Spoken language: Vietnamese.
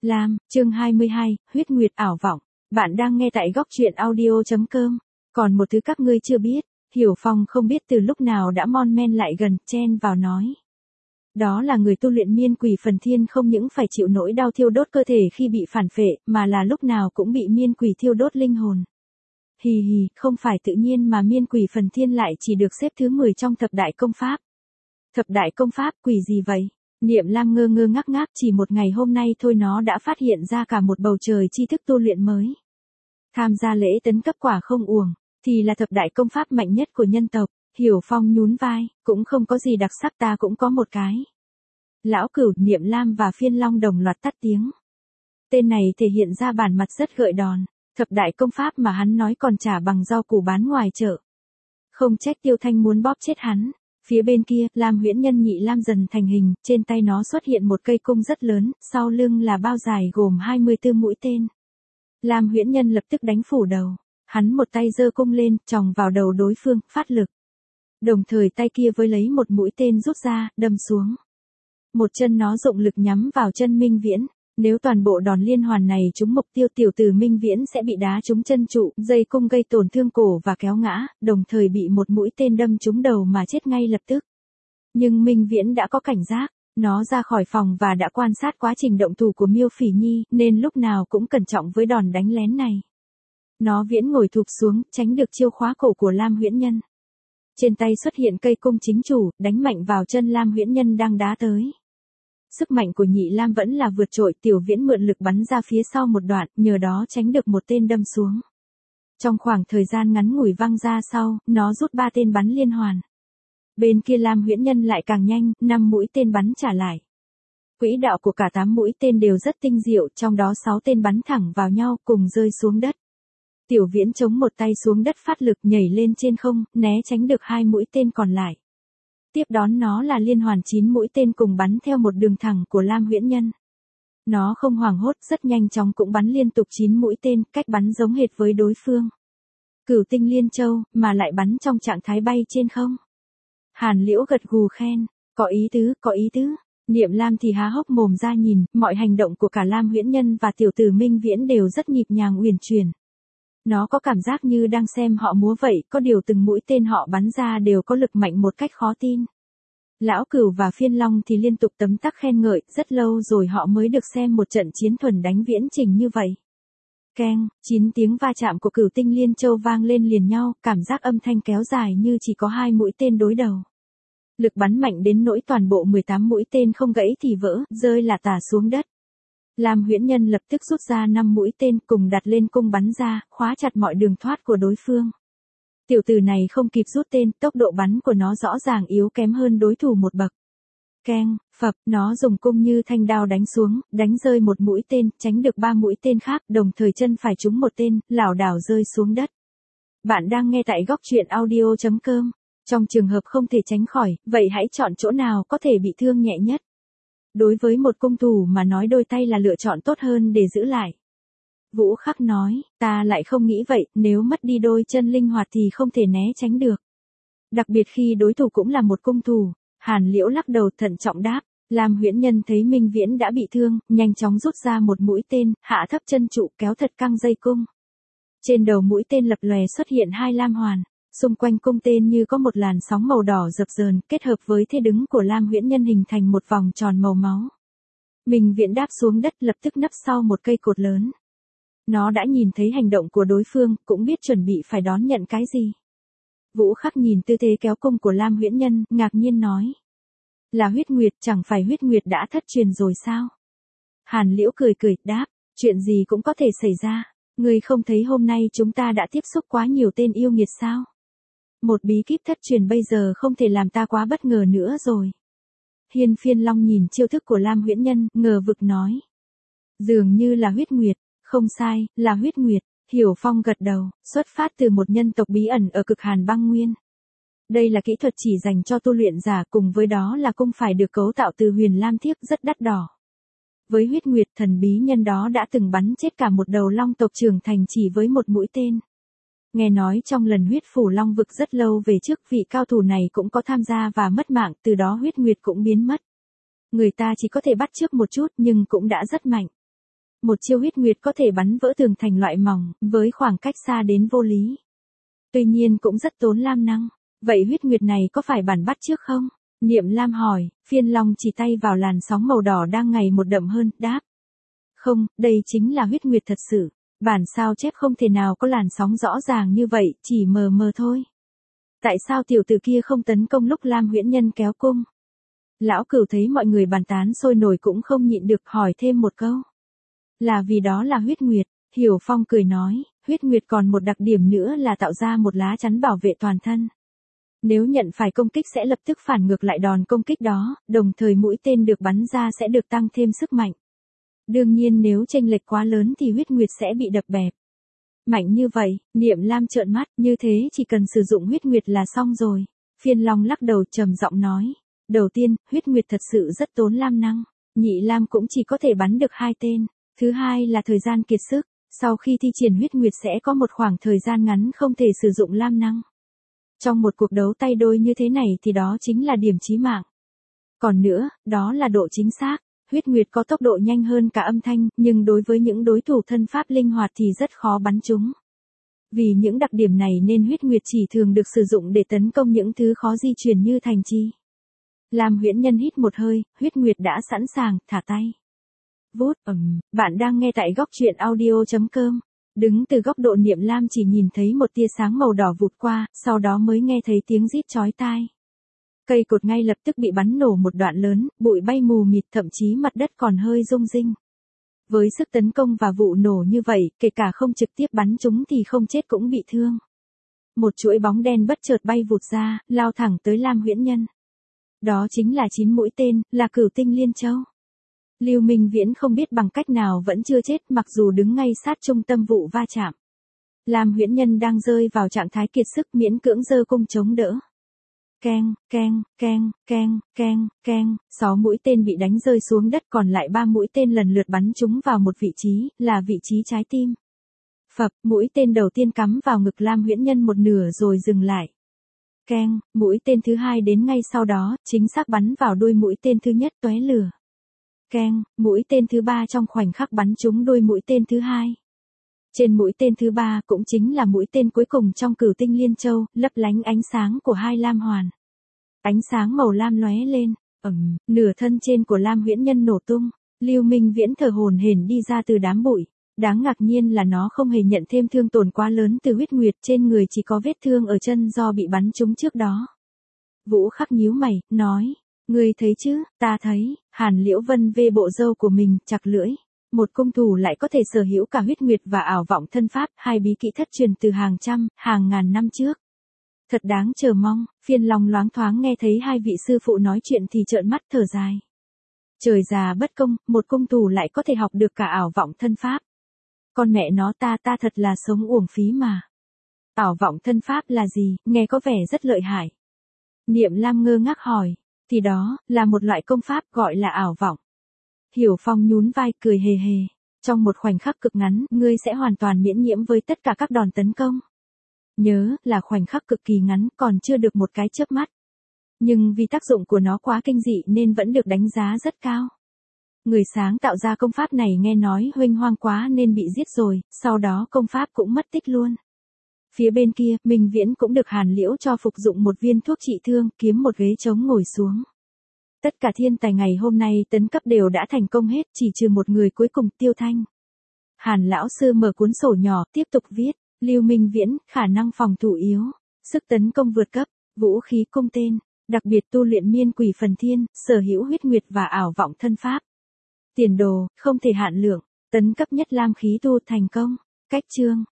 Lam, chương 22, huyết nguyệt ảo vọng. Bạn đang nghe tại góc truyện audio.com. Còn một thứ các ngươi chưa biết, Hiểu Phong không biết từ lúc nào đã mon men lại gần, chen vào nói. Đó là người tu luyện miên quỷ phần thiên không những phải chịu nỗi đau thiêu đốt cơ thể khi bị phản phệ, mà là lúc nào cũng bị miên quỷ thiêu đốt linh hồn. Hì hì, không phải tự nhiên mà miên quỷ phần thiên lại chỉ được xếp thứ 10 trong thập đại công pháp. Thập đại công pháp quỷ gì vậy? Niệm Lam ngơ ngơ ngác ngác, chỉ một ngày hôm nay thôi nó đã phát hiện ra cả một bầu trời tri thức tu luyện mới. Tham gia lễ tấn cấp quả không uổng, thì là thập đại công pháp mạnh nhất của nhân tộc. Hiểu Phong nhún vai, cũng không có gì đặc sắc, ta cũng có một cái. Lão Cửu, Niệm Lam và Phiên Long đồng loạt tắt tiếng. Tên này thể hiện ra bản mặt rất gợi đòn, thập đại công pháp mà hắn nói còn trả bằng rau củ bán ngoài chợ. Không trách Tiêu Thanh muốn bóp chết hắn. Phía bên kia, Lam Huyễn Nhân nhị Lam dần thành hình, trên tay nó xuất hiện một cây cung rất lớn, sau lưng là bao dài gồm 24 mũi tên. Lam Huyễn Nhân lập tức đánh phủ đầu, hắn một tay giơ cung lên, chòng vào đầu đối phương, phát lực. Đồng thời tay kia với lấy một mũi tên rút ra, đâm xuống. Một chân nó dụng lực nhắm vào chân Minh Viễn. Nếu toàn bộ đòn liên hoàn này trúng mục tiêu, tiểu tử Minh Viễn sẽ bị đá trúng chân trụ, dây cung gây tổn thương cổ và kéo ngã, đồng thời bị một mũi tên đâm trúng đầu mà chết ngay lập tức. Nhưng Minh Viễn đã có cảnh giác, nó ra khỏi phòng và đã quan sát quá trình động thủ của Miêu Phỉ Nhi, nên lúc nào cũng cẩn trọng với đòn đánh lén này. Nó viễn ngồi thụp xuống, tránh được chiêu khóa cổ của Lam Huyễn Nhân. Trên tay xuất hiện cây cung chính chủ, đánh mạnh vào chân Lam Huyễn Nhân đang đá tới. Sức mạnh của nhị Lam vẫn là vượt trội, tiểu viễn mượn lực bắn ra phía sau một đoạn, nhờ đó tránh được một tên đâm xuống. Trong khoảng thời gian ngắn ngủi văng ra sau, nó rút 3 tên bắn liên hoàn. Bên kia Lam Huyễn Nhân lại càng nhanh, 5 mũi tên bắn trả lại. Quỹ đạo của cả 8 mũi tên đều rất tinh diệu, trong đó 6 tên bắn thẳng vào nhau cùng rơi xuống đất. Tiểu viễn chống một tay xuống đất phát lực nhảy lên trên không, né tránh được 2 mũi tên còn lại. Tiếp đón nó là liên hoàn 9 mũi tên cùng bắn theo một đường thẳng của Lam Huyễn Nhân. Nó không hoảng hốt, rất nhanh chóng cũng bắn liên tục 9 mũi tên, cách bắn giống hệt với đối phương. Cửu tinh liên châu, mà lại bắn trong trạng thái bay trên không. Hàn Liễu gật gù khen, có ý tứ, có ý tứ. Niệm Lam thì há hốc mồm ra nhìn, mọi hành động của cả Lam Huyễn Nhân và tiểu tử Minh Viễn đều rất nhịp nhàng uyển chuyển. Nó có cảm giác như đang xem họ múa vậy, có điều từng mũi tên họ bắn ra đều có lực mạnh một cách khó tin. Lão Cửu và Phiên Long thì liên tục tấm tắc khen ngợi, rất lâu rồi họ mới được xem một trận chiến thuần đánh viễn trình như vậy. Keng, 9 tiếng va chạm của Cửu tinh liên châu vang lên liền nhau, cảm giác âm thanh kéo dài như chỉ có 2 mũi tên đối đầu. Lực bắn mạnh đến nỗi toàn bộ 18 mũi tên không gãy thì vỡ, rơi là tả xuống đất. Lam Huyễn Nhân lập tức rút ra 5 mũi tên cùng đặt lên cung bắn ra, khóa chặt mọi đường thoát của đối phương. Tiểu tử này không kịp rút tên, tốc độ bắn của nó rõ ràng yếu kém hơn đối thủ một bậc. Keng, phập, nó dùng cung như thanh đao đánh xuống, đánh rơi một mũi tên, tránh được 3 mũi tên khác, đồng thời chân phải trúng một tên, lảo đảo rơi xuống đất. Bạn đang nghe tại góc truyện audio.com. Trong trường hợp không thể tránh khỏi, vậy hãy chọn chỗ nào có thể bị thương nhẹ nhất. Đối với một cung thủ mà nói đôi tay là lựa chọn tốt hơn để giữ lại. Vũ Khắc nói, ta lại không nghĩ vậy, nếu mất đi đôi chân linh hoạt thì không thể né tránh được. Đặc biệt khi đối thủ cũng là một cung thủ. Hàn Liễu lắc đầu thận trọng đáp, Lam Huyễn Nhân thấy Minh Viễn đã bị thương, nhanh chóng rút ra một mũi tên, hạ thấp chân trụ kéo thật căng dây cung. Trên đầu mũi tên lập lòe xuất hiện 2 lam hoàn, xung quanh cung tên như có một làn sóng màu đỏ dập dờn, kết hợp với thế đứng của Lam Huyễn Nhân hình thành một vòng tròn màu máu. Minh Viễn đáp xuống đất lập tức nấp sau một cây cột lớn. Nó đã nhìn thấy hành động của đối phương, cũng biết chuẩn bị phải đón nhận cái gì. Vũ Khắc nhìn tư thế kéo cung của Lam Huyễn Nhân, ngạc nhiên nói. Là huyết nguyệt, chẳng phải huyết nguyệt đã thất truyền rồi sao? Hàn Liễu cười cười, đáp, chuyện gì cũng có thể xảy ra. Ngươi không thấy hôm nay chúng ta đã tiếp xúc quá nhiều tên yêu nghiệt sao? Một bí kíp thất truyền bây giờ không thể làm ta quá bất ngờ nữa rồi. Phiên Long nhìn chiêu thức của Lam Huyễn Nhân, ngờ vực nói. Dường như là huyết nguyệt, không sai, là huyết nguyệt. Hiểu Phong gật đầu, xuất phát từ một nhân tộc bí ẩn ở cực Hàn băng nguyên. Đây là kỹ thuật chỉ dành cho tu luyện giả, cùng với đó là cung phải được cấu tạo từ huyền lam thiếc rất đắt đỏ. Với huyết nguyệt, thần bí nhân đó đã từng bắn chết cả một đầu long tộc trưởng thành chỉ với một mũi tên. Nghe nói trong lần huyết phủ long vực rất lâu về trước, vị cao thủ này cũng có tham gia và mất mạng, từ đó huyết nguyệt cũng biến mất. Người ta chỉ có thể bắt chước một chút nhưng cũng đã rất mạnh. Một chiêu huyết nguyệt có thể bắn vỡ tường thành loại mỏng, với khoảng cách xa đến vô lý. Tuy nhiên cũng rất tốn lam năng. Vậy huyết nguyệt này có phải bản bắt trước không? Niệm Lam hỏi, Phiên Long chỉ tay vào làn sóng màu đỏ đang ngày một đậm hơn, đáp. Không, đây chính là huyết nguyệt thật sự. Bản sao chép không thể nào có làn sóng rõ ràng như vậy, chỉ mờ mờ thôi. Tại sao tiểu tử kia không tấn công lúc Lam Huyễn Nhân kéo cung? Lão Cửu thấy mọi người bàn tán sôi nổi cũng không nhịn được hỏi thêm một câu. Là vì đó là huyết nguyệt, Hiểu Phong cười nói, huyết nguyệt còn một đặc điểm nữa là tạo ra một lá chắn bảo vệ toàn thân. Nếu nhận phải công kích sẽ lập tức phản ngược lại đòn công kích đó, đồng thời mũi tên được bắn ra sẽ được tăng thêm sức mạnh. Đương nhiên nếu chênh lệch quá lớn thì huyết nguyệt sẽ bị đập bẹp. Mạnh như vậy, Niệm Lam trợn mắt, như thế chỉ cần sử dụng huyết nguyệt là xong rồi. Phiên Long lắc đầu trầm giọng nói. Đầu tiên, huyết nguyệt thật sự rất tốn lam năng. Nhị Lam cũng chỉ có thể bắn được 2 tên. Thứ hai là thời gian kiệt sức. Sau khi thi triển huyết nguyệt sẽ có một khoảng thời gian ngắn không thể sử dụng lam năng. Trong một cuộc đấu tay đôi như thế này thì đó chính là điểm chí mạng. Còn nữa, đó là độ chính xác. Huyết nguyệt có tốc độ nhanh hơn cả âm thanh, nhưng đối với những đối thủ thân pháp linh hoạt thì rất khó bắn chúng. Vì những đặc điểm này nên huyết nguyệt chỉ thường được sử dụng để tấn công những thứ khó di chuyển như thành trì. Lam Huyễn Nhân hít một hơi, huyết nguyệt đã sẵn sàng, thả tay. Vút, bạn đang nghe tại góc truyện audio.com. Đứng từ góc độ Niệm Lam chỉ nhìn thấy một tia sáng màu đỏ vụt qua, sau đó mới nghe thấy tiếng rít chói tai. Cây cột ngay lập tức bị bắn nổ một đoạn lớn, bụi bay mù mịt, thậm chí mặt đất còn hơi rung rinh. Với sức tấn công và vụ nổ như vậy, kể cả không trực tiếp bắn chúng thì không chết cũng bị thương. Một chuỗi bóng đen bất chợt bay vụt ra, lao thẳng tới Lam Huyễn Nhân. Đó chính là 9 mũi tên, là Cửu Tinh Liên Châu. Lưu Minh Viễn không biết bằng cách nào vẫn chưa chết mặc dù đứng ngay sát trung tâm vụ va chạm. Lam Huyễn Nhân đang rơi vào trạng thái kiệt sức miễn cưỡng giơ cung chống đỡ. Keng, keng, keng, keng, keng, keng, 6 mũi tên bị đánh rơi xuống đất, còn lại 3 mũi tên lần lượt bắn chúng vào một vị trí, là vị trí trái tim. Phập, mũi tên đầu tiên cắm vào ngực Lam Huyễn Nhân một nửa rồi dừng lại. Keng, mũi tên thứ hai đến ngay sau đó, chính xác bắn vào đuôi mũi tên thứ nhất tóe lửa. Keng, mũi tên thứ ba trong khoảnh khắc bắn trúng đuôi mũi tên thứ hai. Trên mũi tên thứ ba cũng chính là mũi tên cuối cùng trong Cửu Tinh Liên Châu, lấp lánh ánh sáng của hai lam hoàn. Ánh sáng màu lam lóe lên, nửa thân trên của Lam Huyễn Nhân nổ tung, Lưu Minh Viễn thở hổn hển đi ra từ đám bụi. Đáng ngạc nhiên là nó không hề nhận thêm thương tổn quá lớn từ huyết nguyệt, trên người chỉ có vết thương ở chân do bị bắn trúng trước đó. Vũ Khắc nhíu mày, nói, ngươi thấy chứ, ta thấy. Hàn Liễu Vân vê bộ râu của mình, chặt lưỡi. Một cung thủ lại có thể sở hữu cả huyết nguyệt và ảo vọng thân pháp, hai bí kỹ thất truyền từ hàng trăm, hàng ngàn năm trước. Thật đáng chờ mong. Phiên Long loáng thoáng nghe thấy hai vị sư phụ nói chuyện thì trợn mắt thở dài. Trời già bất công, một cung thủ lại có thể học được cả ảo vọng thân pháp. Con mẹ nó, ta thật là sống uổng phí mà. Ảo vọng thân pháp là gì, nghe có vẻ rất lợi hại. Niệm Lam ngơ ngác hỏi, thì đó, là một loại công pháp gọi là ảo vọng. Hiểu Phong nhún vai cười hề hề. Trong một khoảnh khắc cực ngắn, ngươi sẽ hoàn toàn miễn nhiễm với tất cả các đòn tấn công. Nhớ, là khoảnh khắc cực kỳ ngắn, còn chưa được một cái chớp mắt. Nhưng vì tác dụng của nó quá kinh dị nên vẫn được đánh giá rất cao. Người sáng tạo ra công pháp này nghe nói huênh hoang quá nên bị giết rồi, sau đó công pháp cũng mất tích luôn. Phía bên kia, Minh Viễn cũng được Hàn Liễu cho phục dụng một viên thuốc trị thương, kiếm một ghế trống ngồi xuống. Tất cả thiên tài ngày hôm nay tấn cấp đều đã thành công hết, chỉ trừ một người cuối cùng, Tiêu Thanh. Hàn lão sư mở cuốn sổ nhỏ, tiếp tục viết, Lưu Minh Viễn, khả năng phòng thủ yếu, sức tấn công vượt cấp, vũ khí cung tên, đặc biệt tu luyện miên quỷ phần thiên, sở hữu huyết nguyệt và ảo vọng thân pháp. Tiền đồ, không thể hạn lượng, tấn cấp nhất lam khí tu thành công. Cách chương